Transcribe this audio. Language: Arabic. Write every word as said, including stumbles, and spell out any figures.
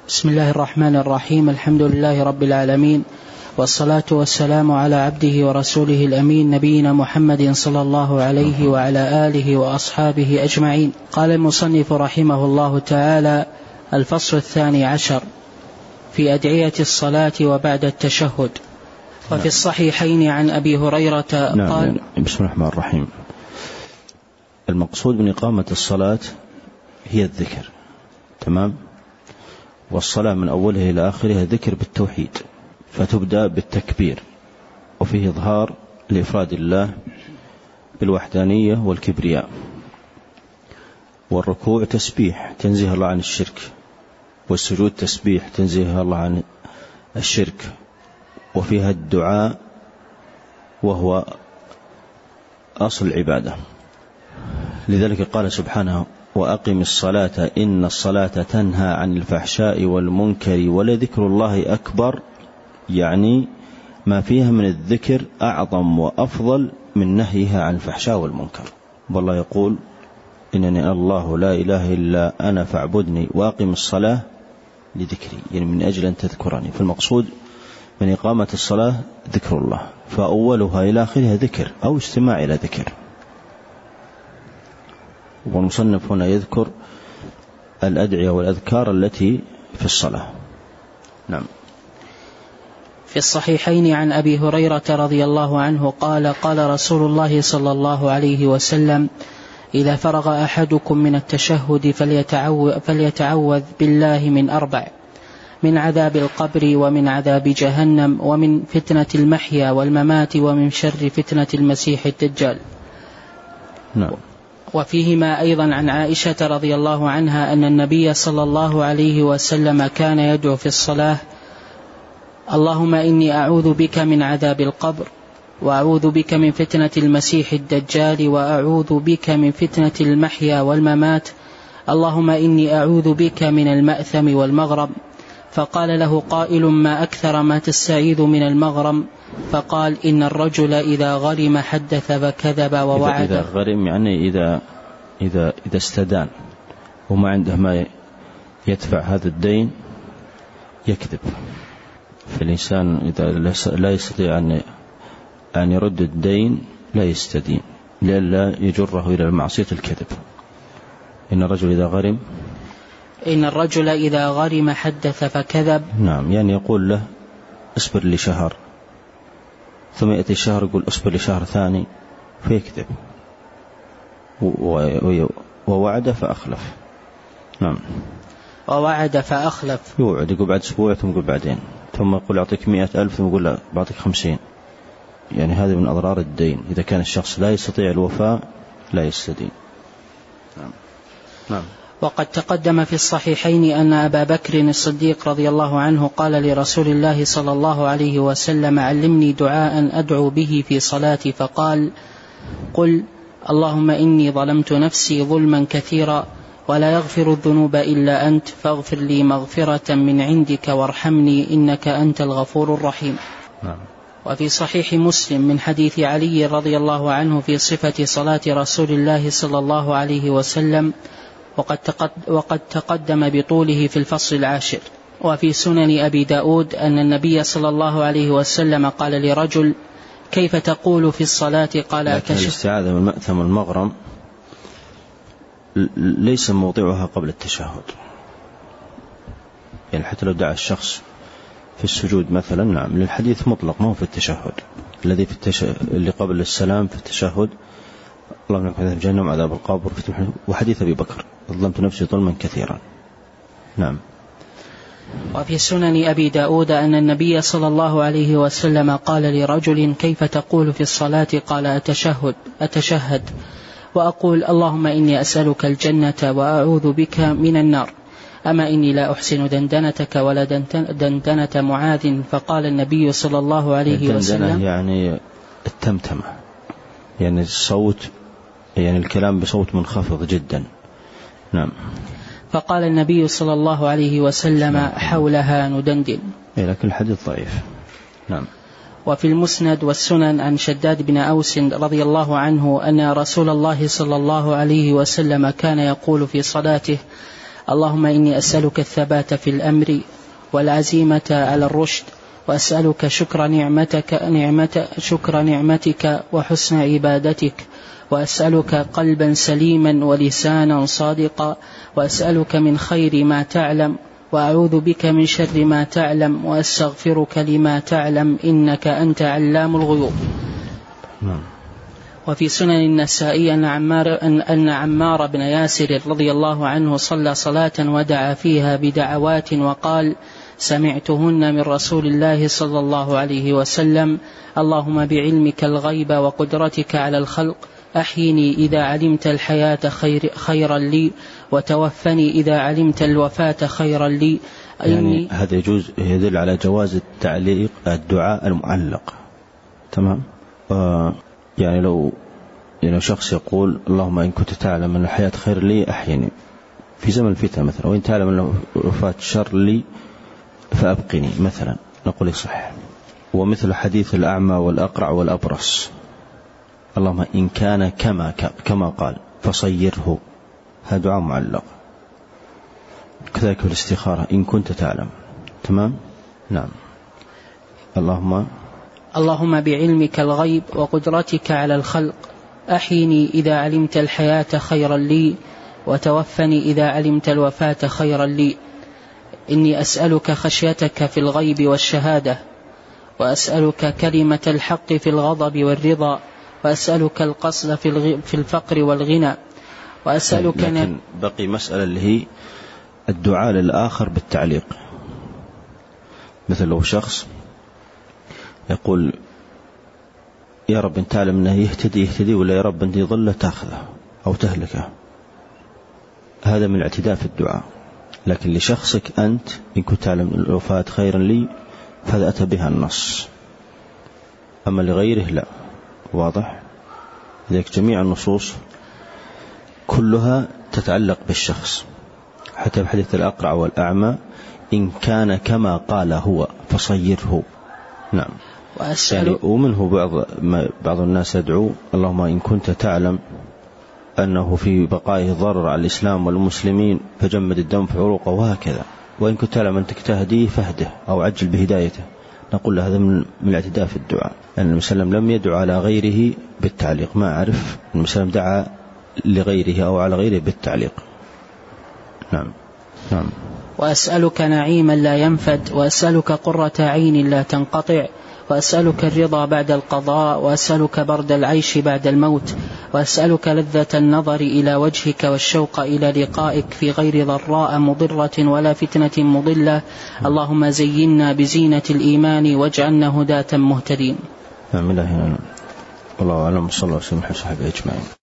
بسم الله الرحمن الرحيم. الحمد لله رب العالمين، والصلاة والسلام على عبده ورسوله الأمين نبينا محمد صلى الله عليه وعلى آله وأصحابه أجمعين. قال المصنف رحمه الله تعالى: الفصل الثاني عشر في أدعية الصلاة وبعد التشهد. وفي الصحيحين عن أبي هريرة نعم قال نعم. بسم الله الرحمن الرحيم. المقصود من إقامة الصلاة هي الذكر، تمام؟ والصلاة من أولها إلى آخرها ذكر بالتوحيد، فتبدأ بالتكبير وفيه إظهار لإفراد الله بالوحدانية والكبرياء، والركوع تسبيح تنزيه الله عن الشرك، والسجود تسبيح تنزيه الله عن الشرك، وفيها الدعاء وهو أصل العبادة. لذلك قال سبحانه: وأقم الصلاة إن الصلاة تنهى عن الفحشاء والمنكر ولذكر الله أكبر، يعني ما فيها من الذكر أعظم وأفضل من نهيها عن الفحشاء والمنكر. والله يقول: إنني الله لا إله إلا أنا فاعبدني وأقم الصلاة لذكري، يعني من أجل أن تذكرني. فالمقصود من إقامة الصلاة ذكر الله، فأولها إلى آخرها ذكر أو استماع إلى ذكر. والمصنف هنا يذكر الأدعية والأذكار التي في الصلاة. نعم. في الصحيحين عن أبي هريرة رضي الله عنه قال: قال رسول الله صلى الله عليه وسلم: إذا فرغ أحدكم من التشهد فليتعوذ, فليتعوذ بالله من أربع: من عذاب القبر، ومن عذاب جهنم، ومن فتنة المحيا والممات، ومن شر فتنة المسيح الدجال. نعم. وفيهما أيضا عن عائشة رضي الله عنها أن النبي صلى الله عليه وسلم كان يدعو في الصلاة: اللهم إني أعوذ بك من عذاب القبر، وأعوذ بك من فتنة المسيح الدجال، وأعوذ بك من فتنة المحيا والممات، اللهم إني أعوذ بك من المأثم والمغرم. فقال له قائل: ما أكثر ما تستعيذ من المغرم؟ فقال: إن الرجل إذا غرم حدث فكذب ووعد. إذا غرم يعني إذا إذا إذا استدان وما عنده ما يدفع هذا الدين يكذب. فالإنسان إذا لا يستطيع أن أن يرد الدين لا يستدين، لئلا يجره إلى المعصية الكذب. إن الرجل إذا غرم إن الرجل إذا غرم حدث فكذب. نعم، يعني يقول له اصبر لشهر، ثم يأتي الشهر يقول اصبر لشهر ثاني فيكذب. ووعد فأخلف. نعم. ووعد فأخلف، يوعد يقول بعد أسبوع ثم يقول بعدين، ثم يقول أعطيك مئة ألف ثم يقول لا بعطيك خمسين. يعني هذا من أضرار الدين، إذا كان الشخص لا يستطيع الوفاء لا يستدين. نعم. نعم. وقد تقدم في الصحيحين أن أبا بكر الصديق رضي الله عنه قال لرسول الله صلى الله عليه وسلم: علمني دعاء أدعو به في صلاتي. فقال: قل اللهم إني ظلمت نفسي ظلما كثيرا ولا يغفر الذنوب إلا أنت، فاغفر لي مغفرة من عندك وارحمني إنك أنت الغفور الرحيم. نعم. وفي صحيح مسلم من حديث علي رضي الله عنه في صفة صلاة رسول الله صلى الله عليه وسلم، وقد وقد تقدم بطوله في الفصل العاشر. وفي سنن أبي داود أن النبي صلى الله عليه وسلم قال لرجل: كيف تقول في الصلاة؟ قال: لكن الاستعاذة من المأثم والمغرم ليس موضعها قبل التشهد. يعني حتى لو دعا الشخص في السجود مثلا، نعم، للحديث مطلق ما هو في التشهد. الذي في التشهد اللي قبل السلام في التشهد: اللهم انك في جهنم عذاب القبر، وحديث أبي بكر: ظلمت نفسي ظلما كثيرا. نعم. وفي سنن أبي داود أن النبي صلى الله عليه وسلم قال لرجل: كيف تقول في الصلاة؟ قال: أتشهد أتشهد وأقول اللهم إني أسألك الجنة وأعوذ بك من النار، أما إني لا أحسن دندنتك ولا دندنة معاذ. فقال النبي صلى الله عليه وسلم: يعني التمتمة، يعني الصوت، يعني الكلام بصوت منخفض جدا. نعم. فقال النبي صلى الله عليه وسلم: حولها ندندن. لكن الحديث ضعيف. نعم. وفي المسند والسنن عن شداد بن أوس رضي الله عنه أن رسول الله صلى الله عليه وسلم كان يقول في صلاته: اللهم إني أسألك الثبات في الأمر والعزيمة على الرشد، وأسألك شكر نعمتك, نعمت شكر نعمتك وحسن عبادتك، وأسألك قلبا سليما ولسانا صادقا، وأسألك من خير ما تعلم، وأعوذ بك من شر ما تعلم، وأستغفرك لما تعلم، إنك أنت علام الغيوب. وفي سنن النسائي أن عمار, أن عمار بن ياسر رضي الله عنه صلى صلاة ودعا فيها بدعوات وقال: سمعتهن من رسول الله صلى الله عليه وسلم: اللهم بعلمك الغيب وقدرتك على الخلق أحيني إذا علمت الحياة خير خيرا لي، وتوفني إذا علمت الوفاة خيرا لي. يعني هذا يجوز، يدل على جواز التعليق الدعاء المعلق. تمام. آه يعني لو يعني شخص يقول: اللهم إن كنت تعلم أن الحياة خير لي أحيني في زمن الفتنة مثلا، وإن تعلم أن الوفاة شر لي فأبقني مثلا، نقول يصح. ومثل حديث الأعمى والأقرع والأبرص: اللهم إن كان كما كما قال فصيره، هذا دعاء معلق. كذلك في الاستخارة: إن كنت تعلم. تمام. نعم. اللهم اللهم بعلمك الغيب وقدرتك على الخلق أحيني إذا علمت الحياة خيرا لي، وتوفني إذا علمت الوفاة خيرا لي. إني أسألك خشيتك في الغيب والشهادة، وأسألك كلمة الحق في الغضب والرضا، وأسألك القصد في الفقر والغنى، وأسألك. لكن بقي مسألة اللي هي الدعاء للآخر بالتعليق. مثل لو شخص يقول: يا رب أنت تعلم أنه يهتدي يهتدي، ولا يا رب أنت يضل تأخذه أو تهلكه، هذا من الاعتداء في الدعاء. لكن لشخصك أنت إن كنت تعلم الوفاة خيرا لي فهذا أتى بها النص، أما لغيره لا. واضح؟ لذلك جميع النصوص كلها تتعلق بالشخص، حتى بحديث الأقرع والأعمى: إن كان كما قال هو فصيره. نعم. يعني ومنه بعض بعض الناس يدعو: اللهم إن كنت تعلم أنه في بقائه ضرر على الإسلام والمسلمين فجمد الدم في عروقه، وهكذا. وإن كنت تعلم أن تهديه فهده أو عجل بهدايته. نقول هذا من الاعتداء في الدعاء، لأن النبي صلى الله عليه وسلم لم يدعو على غيره بالتعليق. ما أعرف النبي صلى الله عليه وسلم دعا لغيره أو على غيره بالتعليق. نعم. نعم. وأسألك نعيما لا ينفد، وأسألك قرة عين لا تنقطع، وأسألك الرضا بعد القضاء، وأسألك برد العيش بعد الموت، وأسألك لذة النظر إلى وجهك والشوق إلى لقائك في غير ضراء مضرة ولا فتنة مضلة. اللهم زينا بزينة الإيمان واجعلنا هداة مهتدين. نعم. الله أعلم. صلى الله عليه وسلم.